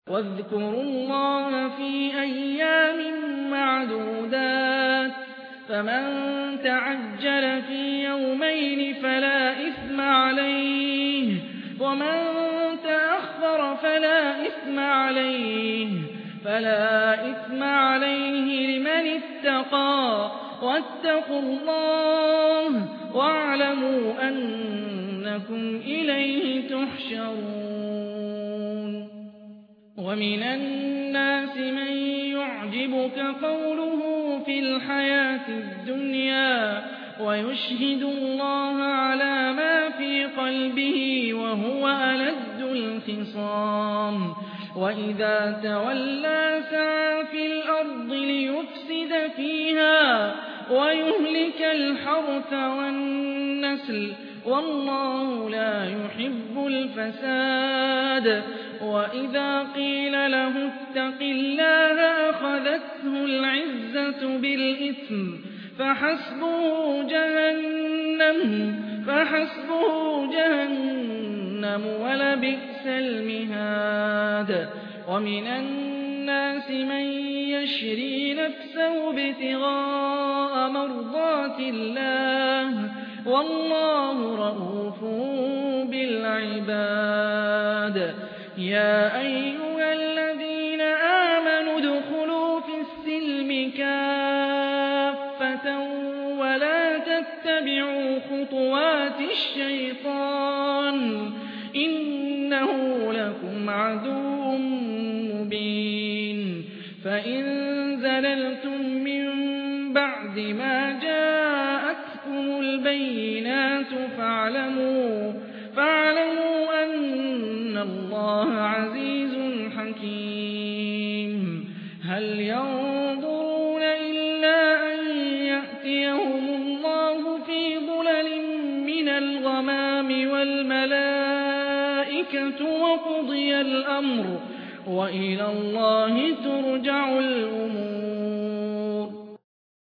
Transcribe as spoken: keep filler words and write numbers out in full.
واذكروا الله في أيام معدودات فمن تعجل في يومين فلا إثم عليه ومن تأخر فلا إثم عليه فلا إثم عليه لمن اتقى واتقوا الله واعلموا أنكم إليه تحشرون ومن الناس من يعجبك قوله في الحياة الدنيا ويشهد الله على ما في قلبه وهو ألد الخصام وإذا تولى سعى في الأرض ليفسد فيها ويهلك الحرث والنسل والله لا يحب الفساد وإذا قيل له اتق الله أخذته العزة بالإثم فحسبه جهنم فحسبه جهنم ولبئس المهاد ومن الناس من يشري نفسه ابتغاء مرضات الله والله رءوف بالعباد يا أيها الذين آمنوا ادخلوا في السلم كافة ولا تتبعوا خطوات الشيطان إنه لكم عدو مبين فإن زللتم من بعد ما جاءتكم البينات فاعلموا فاعلموا أن الله عزيز حكيم هل ينظرون إلا أن يأتيهم الله في ظلل من الغمام والملائكة وقضي الأمر وإلى الله ترجع الأمور